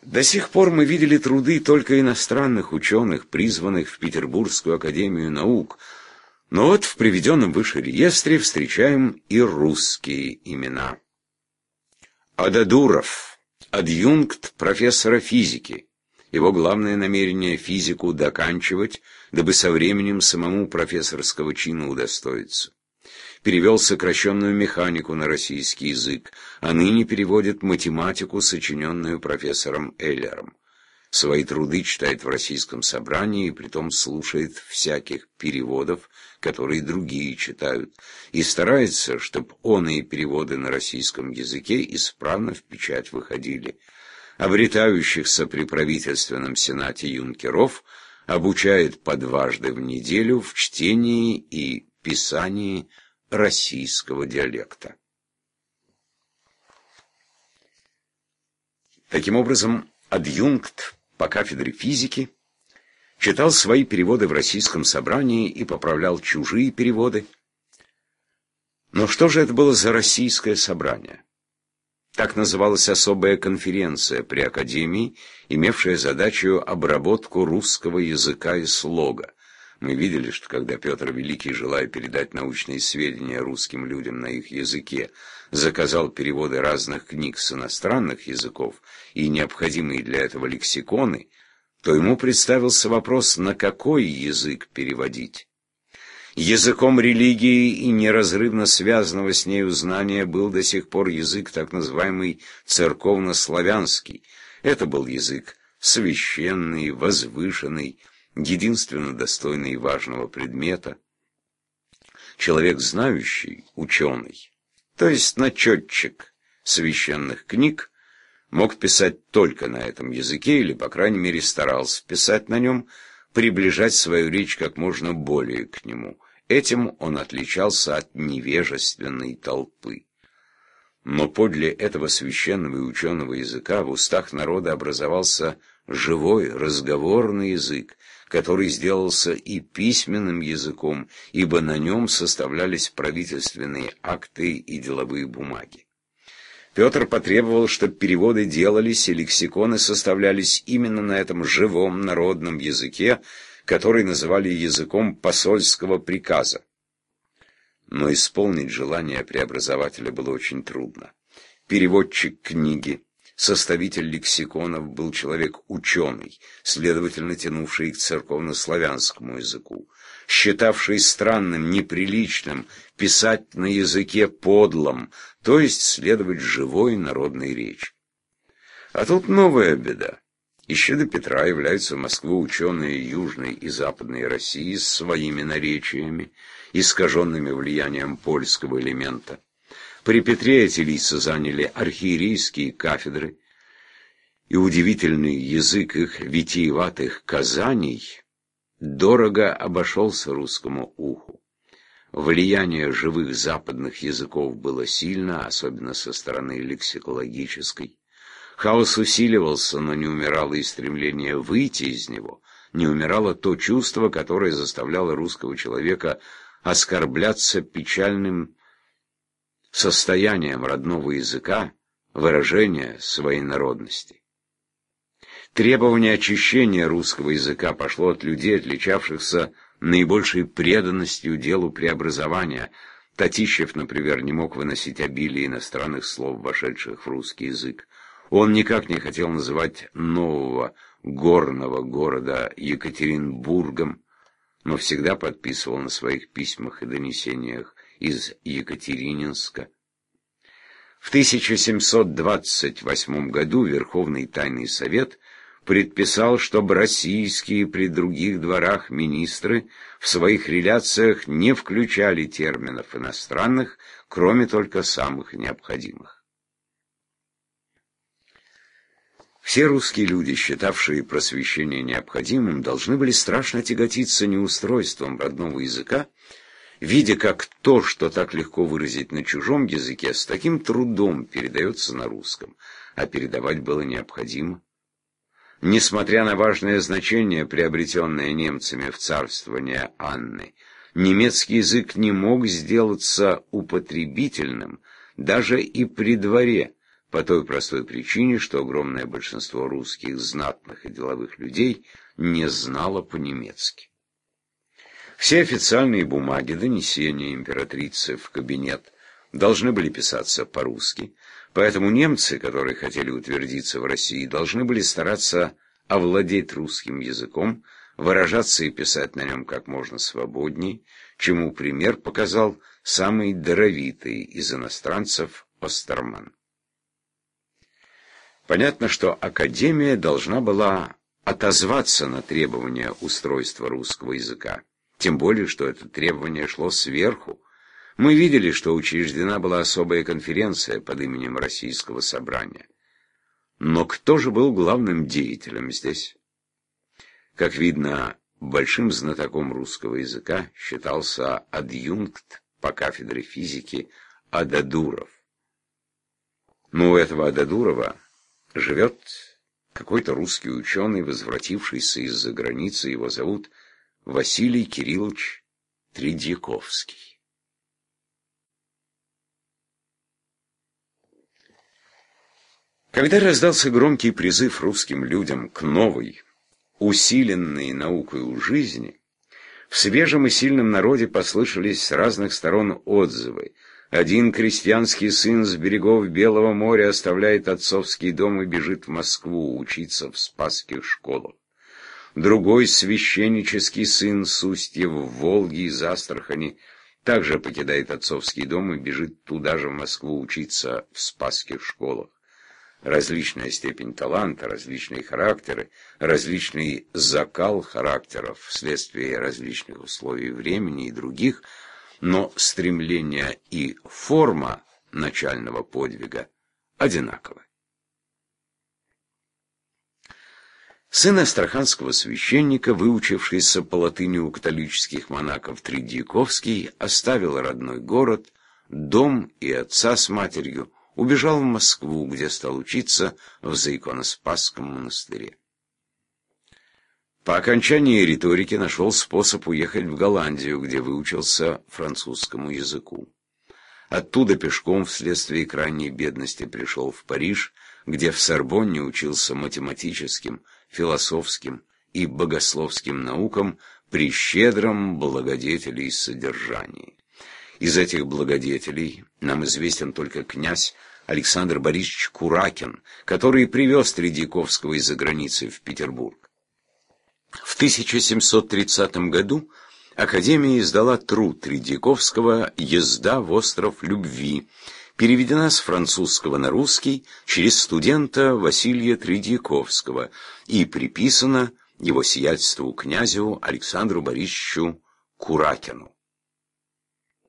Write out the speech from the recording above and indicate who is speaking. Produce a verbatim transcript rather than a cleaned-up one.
Speaker 1: До сих пор мы видели труды только иностранных ученых, призванных в Петербургскую академию наук, но вот в приведенном выше реестре встречаем и русские имена. Ададуров, адъюнкт профессора физики. Его главное намерение — физику доканчивать, дабы со временем самому профессорского чина удостоиться. Перевел сокращенную механику на российский язык, а ныне переводит математику, сочиненную профессором Эллером. Свои труды читает в Российском собрании и притом слушает всяких переводов, которые другие читают, и старается, чтобы оные переводы на российском языке исправно в печать выходили. Обретающихся при правительственном сенате юнкеров обучает по дважды в неделю в чтении и писании российского диалекта. Таким образом, адъюнкт по кафедре физики читал свои переводы в Российском собрании и поправлял чужие переводы. Но что же это было за российское собрание? Так называлась особая конференция при Академии, имевшая задачу обработку русского языка и слога. Мы видели, что когда Петр Великий, желая передать научные сведения русским людям на их языке, заказал переводы разных книг с иностранных языков и необходимые для этого лексиконы, то ему представился вопрос, на какой язык переводить. Языком религии и неразрывно связанного с нею знания был до сих пор язык так называемый церковно-славянский. Это был язык священный, возвышенный, единственно достойный важного предмета. Человек знающий, ученый, то есть начетчик священных книг, мог писать только на этом языке, или, по крайней мере, старался писать на нем, приближать свою речь как можно более к нему. Этим он отличался от невежественной толпы. Но подле этого священного и ученого языка в устах народа образовался живой разговорный язык, который сделался и письменным языком, ибо на нем составлялись правительственные акты и деловые бумаги. Петр потребовал, чтобы переводы делались и лексиконы составлялись именно на этом живом народном языке, который называли языком посольского приказа. Но исполнить желание преобразователя было очень трудно. Переводчик книги, составитель лексиконов был человек ученый, следовательно, тянувший к церковно-славянскому языку, считавший странным, неприличным писать на языке подлом, то есть следовать живой народной речи. А тут новая беда. Еще до Петра являются в Москву ученые Южной и Западной России с своими наречиями, искаженными влиянием польского элемента. При Петре эти лица заняли архиерейские кафедры, и удивительный язык их витиеватых казаний дорого обошелся русскому уху. Влияние живых западных языков было сильно, особенно со стороны лексикологической. Хаос усиливался, но не умирало и стремление выйти из него, не умирало то чувство, которое заставляло русского человека оскорбляться печальным состоянием родного языка, выражения своей народности. Требование очищения русского языка пошло от людей, отличавшихся наибольшей преданностью делу преобразования. Татищев, например, не мог выносить обилие иностранных слов, вошедших в русский язык. Он никак не хотел называть нового горного города Екатеринбургом, но всегда подписывал на своих письмах и донесениях из Екатерининска. В тысяча семьсот двадцать восьмом году Верховный Тайный Совет предписал, чтобы российские при других дворах министры в своих реляциях не включали терминов иностранных, кроме только самых необходимых. Все русские люди, считавшие просвещение необходимым, должны были страшно тяготиться неустройством родного языка, видя, как то, что так легко выразить на чужом языке, с таким трудом передается на русском, а передавать было необходимо. Несмотря на важное значение, приобретенное немцами в царствование Анны, немецкий язык не мог сделаться употребительным даже и при дворе, по той простой причине, что огромное большинство русских знатных и деловых людей не знало по-немецки. Все официальные бумаги, донесения императрицы в кабинет должны были писаться по-русски, поэтому немцы, которые хотели утвердиться в России, должны были стараться овладеть русским языком, выражаться и писать на нем как можно свободней, чему пример показал самый даровитый из иностранцев Остерман. Понятно, что Академия должна была отозваться на требования устройства русского языка, тем более, что это требование шло сверху. Мы видели, что учреждена была особая конференция под именем Российского собрания. Но кто же был главным деятелем здесь? Как видно, большим знатоком русского языка считался адъюнкт по кафедре физики Ададуров. Но у этого Ададурова живет какой-то русский ученый, возвратившийся из-за границы, его зовут Василий Кириллович Тредьяковский. Когда раздался громкий призыв русским людям к новой, усиленной наукой у жизни, в свежем и сильном народе послышались с разных сторон отзывы. Один крестьянский сын с берегов Белого моря оставляет отцовский дом и бежит в Москву учиться в спасских школах. Другой священнический сын с устьев Волги из Астрахани также покидает отцовский дом и бежит туда же в Москву учиться в спасских школах. Различная степень таланта, различные характеры, различный закал характеров вследствие различных условий времени и других, но стремление и форма начального подвига одинаковы. Сын астраханского священника, выучившийся по латыни у католических монахов Тредьяковский, оставил родной город, дом и отца с матерью, убежал в Москву, где стал учиться в Заиконоспасском монастыре. По окончании риторики нашел способ уехать в Голландию, где выучился французскому языку. Оттуда пешком вследствие крайней бедности пришел в Париж, где в Сорбонне учился математическим, философским и богословским наукам при щедром благодетеле и содержании. Из этих благодетелей нам известен только князь Александр Борисович Куракин, который привез Тредьяковского из-за границы в Петербург. В тысяча семьсот тридцатом году Академия издала труд Тредьяковского «Езда в остров любви», переведена с французского на русский через студента Василия Тредьяковского и приписана его сиятельству князю Александру Борисовичу Куракину.